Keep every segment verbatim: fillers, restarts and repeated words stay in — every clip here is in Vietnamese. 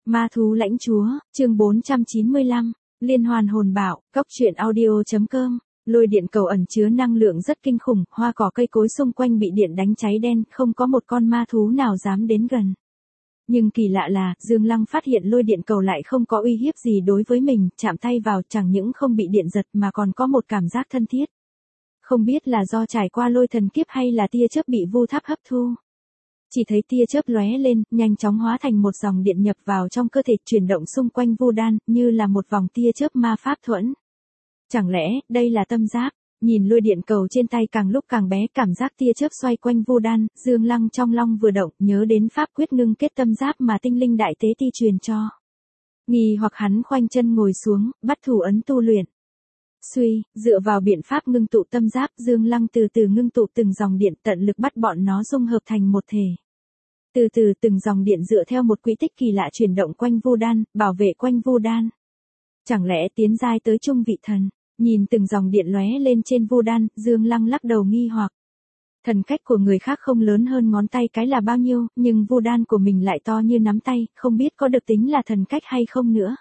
Ma thú lãnh chúa, chương bốn trăm chín mươi lăm, liên hoàn hồn bạo, cóc truyện audio.com. Lôi điện cầu ẩn chứa năng lượng rất kinh khủng, hoa cỏ cây cối xung quanh bị điện đánh cháy đen, không có một con ma thú nào dám đến gần. Nhưng kỳ lạ là, Dương Lăng phát hiện lôi điện cầu lại không có uy hiếp gì đối với mình, chạm tay vào chẳng những không bị điện giật mà còn có một cảm giác thân thiết. Không biết là do trải qua lôi thần kiếp hay là tia chớp bị vu tháp hấp thu. Chỉ thấy tia chớp lóe lên, nhanh chóng hóa thành một dòng điện nhập vào trong cơ thể, chuyển động xung quanh Vu Đan, như là một vòng tia chớp ma pháp thuẫn. Chẳng lẽ, đây là tâm giáp? Nhìn lôi điện cầu trên tay càng lúc càng bé, cảm giác tia chớp xoay quanh Vu Đan, Dương Lăng trong long vừa động, nhớ đến pháp quyết ngưng kết tâm giáp mà tinh linh đại tế ti truyền cho. Nghi hoặc hắn khoanh chân ngồi xuống, bắt thủ ấn tu luyện. Suy, dựa vào biện pháp ngưng tụ tâm giáp, Dương Lăng từ từ ngưng tụ từng dòng điện, tận lực bắt bọn nó dung hợp thành một thể. Từ từ từng dòng điện dựa theo một quỹ tích kỳ lạ chuyển động quanh Vu Đan, bảo vệ quanh Vu Đan. Chẳng lẽ tiến giai tới trung vị thần? Nhìn từng dòng điện lóe lên trên Vu Đan, Dương Lăng lắc đầu nghi hoặc. Thần cách của người khác không lớn hơn ngón tay cái là bao nhiêu, nhưng Vu Đan của mình lại to như nắm tay, không biết có được tính là thần cách hay không nữa.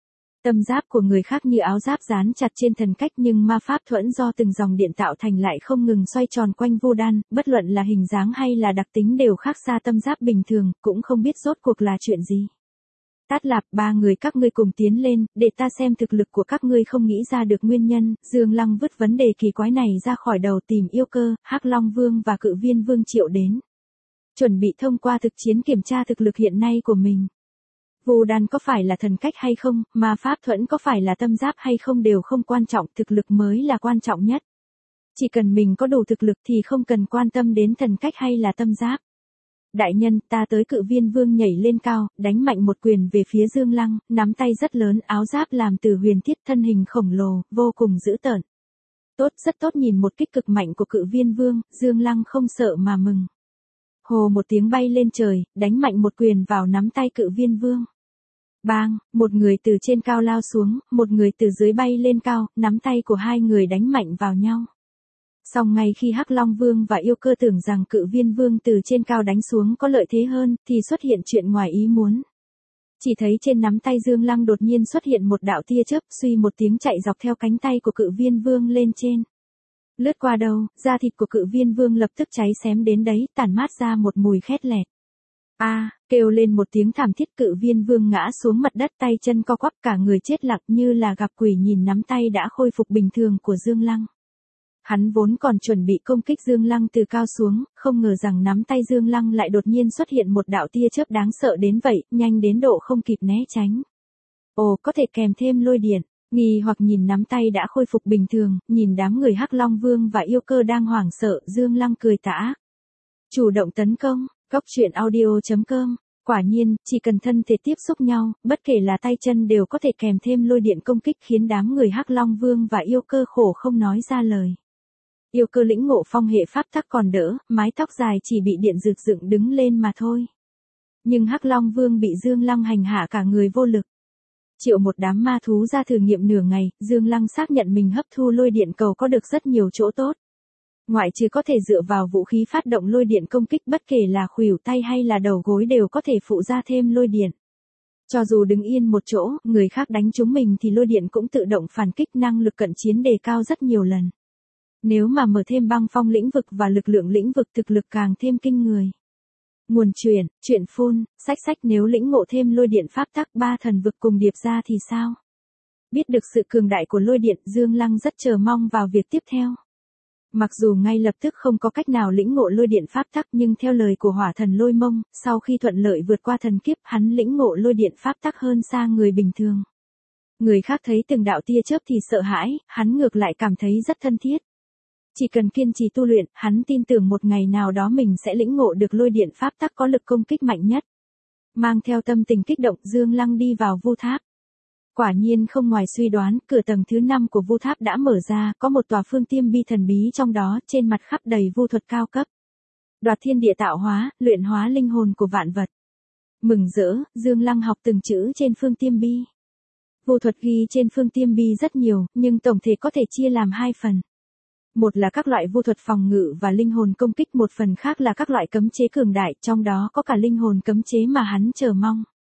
Tâm giáp của người khác như áo giáp dán chặt trên thần cách, nhưng ma pháp thuẫn do từng dòng điện tạo thành lại không ngừng xoay tròn quanh Vu Đan, bất luận là hình dáng hay là đặc tính đều khác xa tâm giáp bình thường, cũng không biết rốt cuộc là chuyện gì. Tát Lạp, ba người các ngươi cùng tiến lên, để ta xem thực lực của các ngươi không nghĩ ra được nguyên nhân. Dương Lăng vứt vấn đề kỳ quái này ra khỏi đầu, tìm Yêu Cơ, Hắc Long Vương và Cự Viên Vương triệu đến. Chuẩn bị thông qua thực chiến kiểm tra thực lực hiện nay của mình. Vu Đan có phải là thần cách hay không, ma pháp thuẫn có phải là tâm giáp hay không đều không quan trọng, thực lực mới là quan trọng nhất. Chỉ cần mình có đủ thực lực thì không cần quan tâm đến thần cách hay là tâm giáp. Đại nhân, ta tới. Cự Viên Vương nhảy lên cao, đánh mạnh một quyền về phía Dương Lăng, nắm tay rất lớn, áo giáp làm từ huyền thiết, thân hình khổng lồ, vô cùng dữ tợn. Tốt, rất tốt. Nhìn một kích cực mạnh của Cự Viên Vương, Dương Lăng không sợ mà mừng. Hồ một tiếng bay lên trời, đánh mạnh một quyền vào nắm tay Cự Viên Vương. Bang, một người từ trên cao lao xuống, một người từ dưới bay lên cao, nắm tay của hai người đánh mạnh vào nhau. Song ngay khi Hắc Long Vương và Yêu Cơ tưởng rằng Cự Viên Vương từ trên cao đánh xuống có lợi thế hơn, thì xuất hiện chuyện ngoài ý muốn. Chỉ thấy trên nắm tay Dương Lăng đột nhiên xuất hiện một đạo tia chớp, suy một tiếng chạy dọc theo cánh tay của Cự Viên Vương lên trên. Lướt qua đầu, da thịt của Cự Viên Vương lập tức cháy xém đến đấy, tản mát ra một mùi khét lẹt. A, à, kêu lên một tiếng thảm thiết, Cự Viên Vương ngã xuống mặt đất, tay chân co quắp, cả người chết lặng như là gặp quỷ, nhìn nắm tay đã khôi phục bình thường của Dương Lăng. Hắn vốn còn chuẩn bị công kích Dương Lăng từ cao xuống, không ngờ rằng nắm tay Dương Lăng lại đột nhiên xuất hiện một đạo tia chớp đáng sợ đến vậy, nhanh đến độ không kịp né tránh. Ồ, có thể kèm thêm lôi điện. Nghi hoặc nhìn nắm tay đã khôi phục bình thường, nhìn đám người Hắc Long Vương và Yêu Cơ đang hoảng sợ, Dương Lăng cười tà. Chủ động tấn công, cóc truyện audio.com. Quả nhiên, chỉ cần thân thể tiếp xúc nhau, bất kể là tay chân đều có thể kèm thêm lôi điện công kích, khiến đám người Hắc Long Vương và Yêu Cơ khổ không nói ra lời. Yêu Cơ lĩnh ngộ phong hệ pháp tắc còn đỡ, mái tóc dài chỉ bị điện rực dựng đứng lên mà thôi. Nhưng Hắc Long Vương bị Dương Lăng hành hạ cả người vô lực. Triệu một đám ma thú ra thử nghiệm nửa ngày, Dương Lăng xác nhận mình hấp thu lôi điện cầu có được rất nhiều chỗ tốt. Ngoại trừ có thể dựa vào vũ khí phát động lôi điện công kích, bất kể là khuỷu tay hay là đầu gối đều có thể phụ ra thêm lôi điện. Cho dù đứng yên một chỗ, người khác đánh trúng mình thì lôi điện cũng tự động phản kích, năng lực cận chiến đề cao rất nhiều lần. Nếu mà mở thêm băng phong lĩnh vực và lực lượng lĩnh vực, thực lực càng thêm kinh người. Nguồn truyền, truyện phun, sách sách. Nếu lĩnh ngộ thêm lôi điện pháp tắc, ba thần vực cùng điệp ra thì sao? Biết được sự cường đại của lôi điện, Dương Lăng rất chờ mong vào việc tiếp theo. Mặc dù ngay lập tức không có cách nào lĩnh ngộ lôi điện pháp tắc, nhưng theo lời của hỏa thần Lôi Mông, sau khi thuận lợi vượt qua thần kiếp, hắn lĩnh ngộ lôi điện pháp tắc hơn xa người bình thường. Người khác thấy từng đạo tia chớp thì sợ hãi, hắn ngược lại cảm thấy rất thân thiết. Chỉ cần kiên trì tu luyện, hắn tin tưởng một ngày nào đó mình sẽ lĩnh ngộ được lôi điện pháp tắc có lực công kích mạnh nhất. Mang theo tâm tình kích động, Dương Lăng đi vào Vu Tháp. Quả nhiên không ngoài suy đoán, cửa tầng thứ năm của Vu Tháp đã mở ra, có một tòa phương tiêm bi thần bí trong đó, trên mặt khắp đầy vu thuật cao cấp. Đoạt thiên địa tạo hóa, luyện hóa linh hồn của vạn vật. Mừng rỡ, Dương Lăng học từng chữ trên phương tiêm bi. Vu thuật ghi trên phương tiêm bi rất nhiều, nhưng tổng thể có thể chia làm hai phần. Một là các loại vu thuật phòng ngự và linh hồn công kích, một phần khác là các loại cấm chế cường đại, trong đó có cả linh hồn cấm chế mà hắn chờ mong.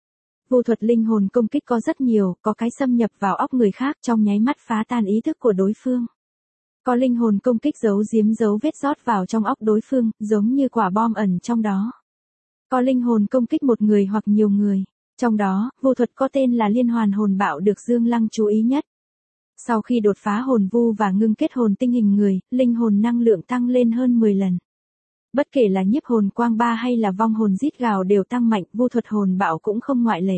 Vu thuật linh hồn công kích có rất nhiều, có cái xâm nhập vào óc người khác trong nháy mắt phá tan ý thức của đối phương. Có linh hồn công kích giấu giếm dấu vết rót vào trong óc đối phương, giống như quả bom ẩn trong đó. Có linh hồn công kích một người hoặc nhiều người. Trong đó, vu thuật có tên là liên hoàn hồn bạo được Dương Lăng chú ý nhất. Sau khi đột phá hồn vu và ngưng kết hồn tinh hình người, linh hồn năng lượng tăng lên hơn mười lần. Bất kể là nhiếp hồn quang ba hay là vong hồn rít gào đều tăng mạnh, vu thuật hồn bạo cũng không ngoại lệ.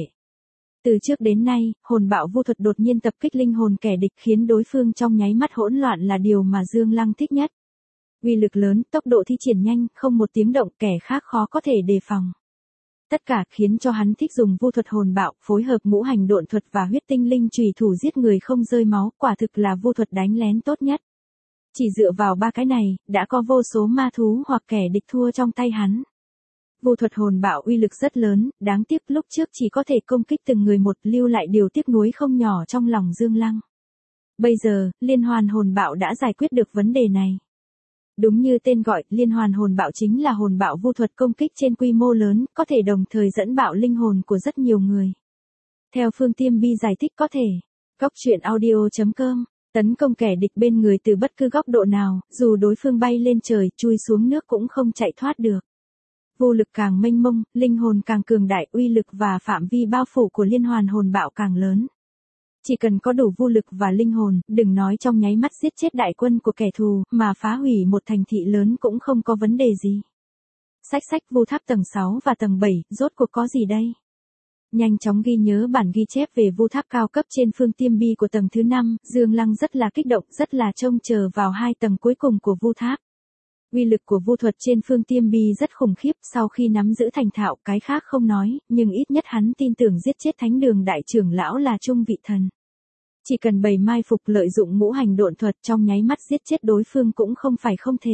Từ trước đến nay, hồn bạo vu thuật đột nhiên tập kích linh hồn kẻ địch khiến đối phương trong nháy mắt hỗn loạn là điều mà Dương Lăng thích nhất. Uy lực lớn, tốc độ thi triển nhanh, không một tiếng động kẻ khác khó có thể đề phòng. Tất cả khiến cho hắn thích dùng vu thuật hồn bạo, phối hợp ngũ hành độn thuật và huyết tinh linh chùy thủ giết người không rơi máu, quả thực là vu thuật đánh lén tốt nhất. Chỉ dựa vào ba cái này, đã có vô số ma thú hoặc kẻ địch thua trong tay hắn. Vu thuật hồn bạo uy lực rất lớn, đáng tiếc lúc trước chỉ có thể công kích từng người một, lưu lại điều tiếc nuối không nhỏ trong lòng Dương Lăng. Bây giờ, liên hoàn hồn bạo đã giải quyết được vấn đề này. Đúng như tên gọi, liên hoàn hồn bạo chính là hồn bạo vu thuật công kích trên quy mô lớn, có thể đồng thời dẫn bạo linh hồn của rất nhiều người. Theo Phương Tiêm Bi giải thích có thể, Góc truyện audio chấm com, tấn công kẻ địch bên người từ bất cứ góc độ nào, dù đối phương bay lên trời, chui xuống nước cũng không chạy thoát được. Vô lực càng mênh mông, linh hồn càng cường đại, uy lực và phạm vi bao phủ của liên hoàn hồn bạo càng lớn. Chỉ cần có đủ vô lực và linh hồn, đừng nói trong nháy mắt giết chết đại quân của kẻ thù, mà phá hủy một thành thị lớn cũng không có vấn đề gì. Sách sách Vu Tháp tầng sáu và tầng bảy, rốt cuộc có gì đây? Nhanh chóng ghi nhớ bản ghi chép về Vu Tháp cao cấp trên Phương Tiêm Bi của tầng thứ năm, Dương Lăng rất là kích động, rất là trông chờ vào hai tầng cuối cùng của Vu Tháp. Uy lực của vu thuật trên Phương Tiêm Bi rất khủng khiếp, sau khi nắm giữ thành thạo cái khác không nói, nhưng ít nhất hắn tin tưởng giết chết Thánh Đường đại trưởng lão là trung vị thần. Chỉ cần bày mai phục lợi dụng ngũ hành độn thuật trong nháy mắt giết chết đối phương cũng không phải không thể.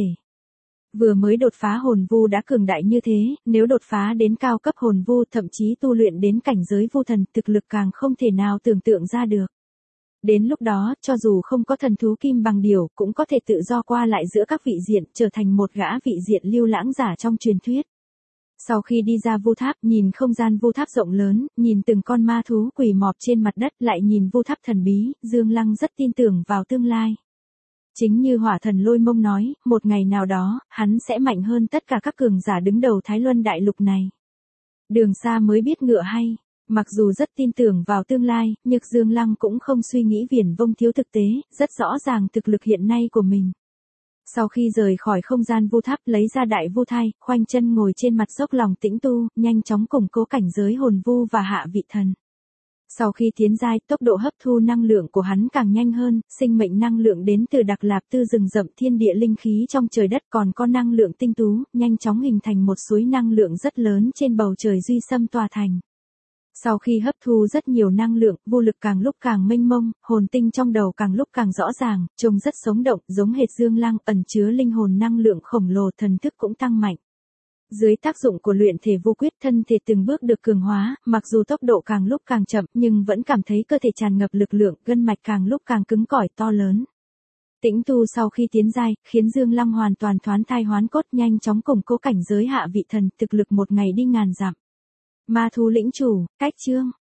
Vừa mới đột phá hồn vu đã cường đại như thế, nếu đột phá đến cao cấp hồn vu thậm chí tu luyện đến cảnh giới vu thần, thực lực càng không thể nào tưởng tượng ra được. Đến lúc đó, cho dù không có thần thú kim bằng điểu, cũng có thể tự do qua lại giữa các vị diện, trở thành một gã vị diện lưu lãng giả trong truyền thuyết. Sau khi đi ra vu tháp, nhìn không gian vu tháp rộng lớn, nhìn từng con ma thú quỳ mọp trên mặt đất, lại nhìn vu tháp thần bí, Dương Lăng rất tin tưởng vào tương lai. Chính như Hỏa Thần Lôi Mông nói, một ngày nào đó, hắn sẽ mạnh hơn tất cả các cường giả đứng đầu Thái Luân đại lục này. Đường xa mới biết ngựa hay. Mặc dù rất tin tưởng vào tương lai, nhưng Dương Lăng cũng không suy nghĩ viển vông thiếu thực tế, rất rõ ràng thực lực hiện nay của mình. Sau khi rời khỏi không gian vu tháp, lấy ra đại vu thai, khoanh chân ngồi trên mặt dốc lòng tĩnh tu, nhanh chóng củng cố cảnh giới hồn vu và hạ vị thần. Sau khi tiến giai, tốc độ hấp thu năng lượng của hắn càng nhanh hơn, sinh mệnh năng lượng đến từ Đặc Lạp Tư rừng rậm thiên địa linh khí trong trời đất, còn có năng lượng tinh tú, nhanh chóng hình thành một suối năng lượng rất lớn trên bầu trời Duy Sâm tòa thành. Sau khi hấp thu rất nhiều năng lượng, vô lực càng lúc càng mênh mông, hồn tinh trong đầu càng lúc càng rõ ràng, trông rất sống động, giống hệt Dương Lăng, ẩn chứa linh hồn năng lượng khổng lồ, thần thức cũng tăng mạnh. Dưới tác dụng của luyện thể vô quyết, thân thể từng bước được cường hóa, mặc dù tốc độ càng lúc càng chậm, nhưng vẫn cảm thấy cơ thể tràn ngập lực lượng, gân mạch càng lúc càng cứng cỏi to lớn. Tĩnh tu sau khi tiến giai, khiến Dương Lăng hoàn toàn thoán thai hoán cốt, nhanh chóng củng cố cảnh giới hạ vị thần, thực lực một ngày đi ngàn dặm. Ma thú lĩnh chủ, cách chương.